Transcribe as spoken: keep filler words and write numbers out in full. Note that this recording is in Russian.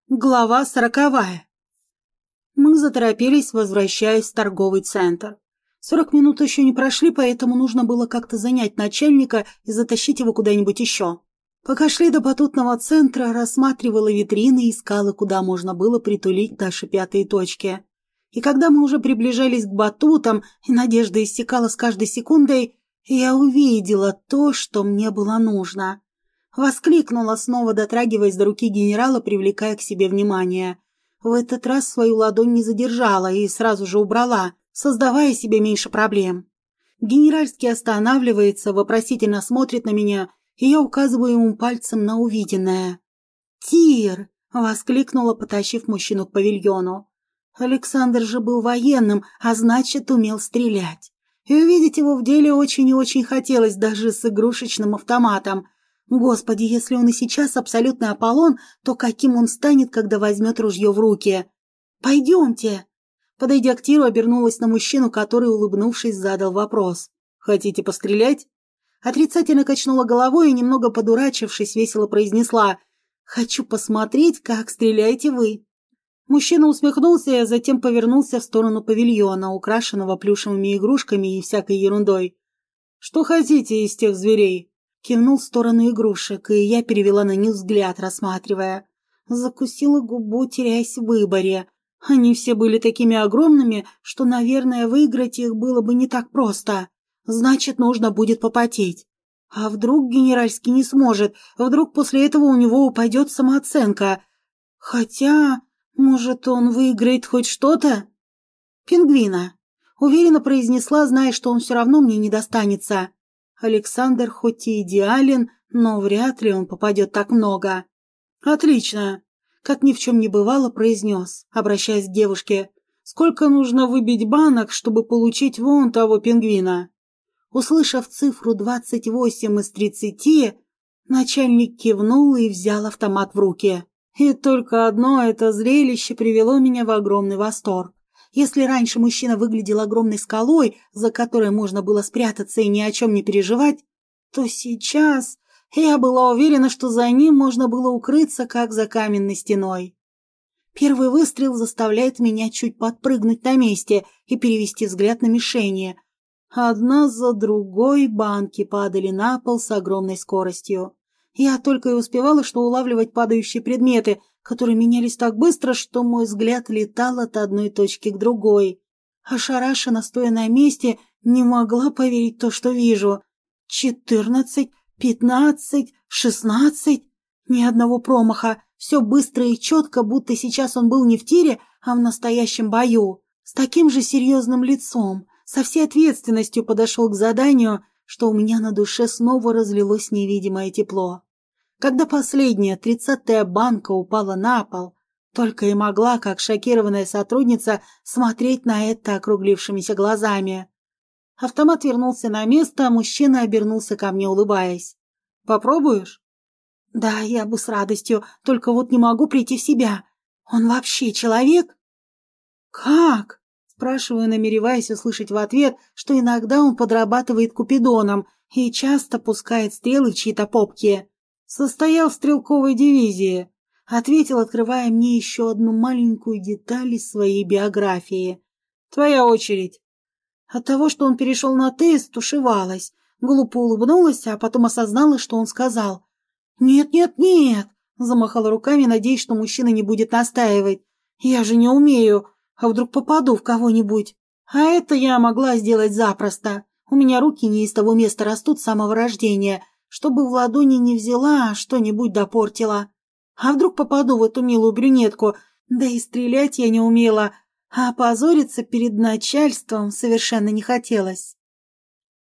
Глава сороковая. Мы заторопились, возвращаясь в торговый центр. Сорок минут еще не прошли, поэтому нужно было как-то занять начальника и затащить его куда-нибудь еще. Пока шли до батутного центра, рассматривала витрины и искала, куда можно было притулить наши пятые точки. И когда мы уже приближались к батутам, и надежда иссякала с каждой секундой, я увидела то, что мне было нужно. Воскликнула, снова дотрагиваясь до руки генерала, привлекая к себе внимание. В этот раз свою ладонь не задержала и сразу же убрала, создавая себе меньше проблем. Генеральский останавливается, вопросительно смотрит на меня, и я указываю ему пальцем на увиденное. «Тир!» — воскликнула, потащив мужчину к павильону. Александр же был военным, а значит, умел стрелять. И увидеть его в деле очень и очень хотелось, даже с игрушечным автоматом. Господи, если он и сейчас абсолютный Аполлон, то каким он станет, когда возьмет ружье в руки? «Пойдемте!» Подойдя к Тиру, обернулась на мужчину, который, улыбнувшись, задал вопрос. «Хотите пострелять?» Отрицательно качнула головой и, немного подурачившись, весело произнесла: «Хочу посмотреть, как стреляете вы». Мужчина усмехнулся, а затем повернулся в сторону павильона, украшенного плюшевыми игрушками и всякой ерундой. «Что хотите из тех зверей?» Кивнул в сторону игрушек, и я перевела на них взгляд, рассматривая. Закусила губу, теряясь в выборе. Они все были такими огромными, что, наверное, выиграть их было бы не так просто. Значит, нужно будет попотеть. А вдруг генеральский не сможет? Вдруг после этого у него упадет самооценка? Хотя, может, он выиграет хоть что-то? Пингвина. Уверенно произнесла, зная, что он все равно мне не достанется. Александр хоть и идеален, но вряд ли он попадет так много. «Отлично!» — как ни в чем не бывало, произнес, обращаясь к девушке. «Сколько нужно выбить банок, чтобы получить вон того пингвина?» Услышав цифру двадцать восемь из тридцати, начальник кивнул и взял автомат в руки. И только одно это зрелище привело меня в огромный восторг. Если раньше мужчина выглядел огромной скалой, за которой можно было спрятаться и ни о чем не переживать, то сейчас я была уверена, что за ним можно было укрыться, как за каменной стеной. Первый выстрел заставляет меня чуть подпрыгнуть на месте и перевести взгляд на мишени. Одна за другой банки падали на пол с огромной скоростью. Я только и успевала что улавливать падающие предметы, которые менялись так быстро, что мой взгляд летал от одной точки к другой. Ошарашенно, стоя на месте, не могла поверить в то, что вижу. Четырнадцать, пятнадцать, шестнадцать. Ни одного промаха. Все быстро и четко, будто сейчас он был не в тире, а в настоящем бою. С таким же серьезным лицом, со всей ответственностью подошел к заданию, что у меня на душе снова разлилось невидимое тепло. Когда последняя, тридцатая банка упала на пол, только и могла, как шокированная сотрудница, смотреть на это округлившимися глазами. Автомат вернулся на место, а мужчина обернулся ко мне, улыбаясь. «Попробуешь?» «Да, я бы с радостью, только вот не могу прийти в себя. Он вообще человек?» «Как?» — спрашиваю, намереваясь услышать в ответ, что иногда он подрабатывает купидоном и часто пускает стрелы в чьи-то попки. «Состоял в стрелковой дивизии», — ответил, открывая мне еще одну маленькую деталь из своей биографии. «Твоя очередь». От того, что он перешел на «ты», стушевалась, глупо улыбнулась, а потом осознала, что он сказал. «Нет, нет, нет», — замахала руками, надеясь, что мужчина не будет настаивать. «Я же не умею, а вдруг попаду в кого-нибудь? А это я могла сделать запросто. У меня руки не из того места растут с самого рождения, чтобы в ладони не взяла, а что-нибудь допортила. А вдруг попаду в эту милую брюнетку? Да и стрелять я не умела, а опозориться перед начальством совершенно не хотелось».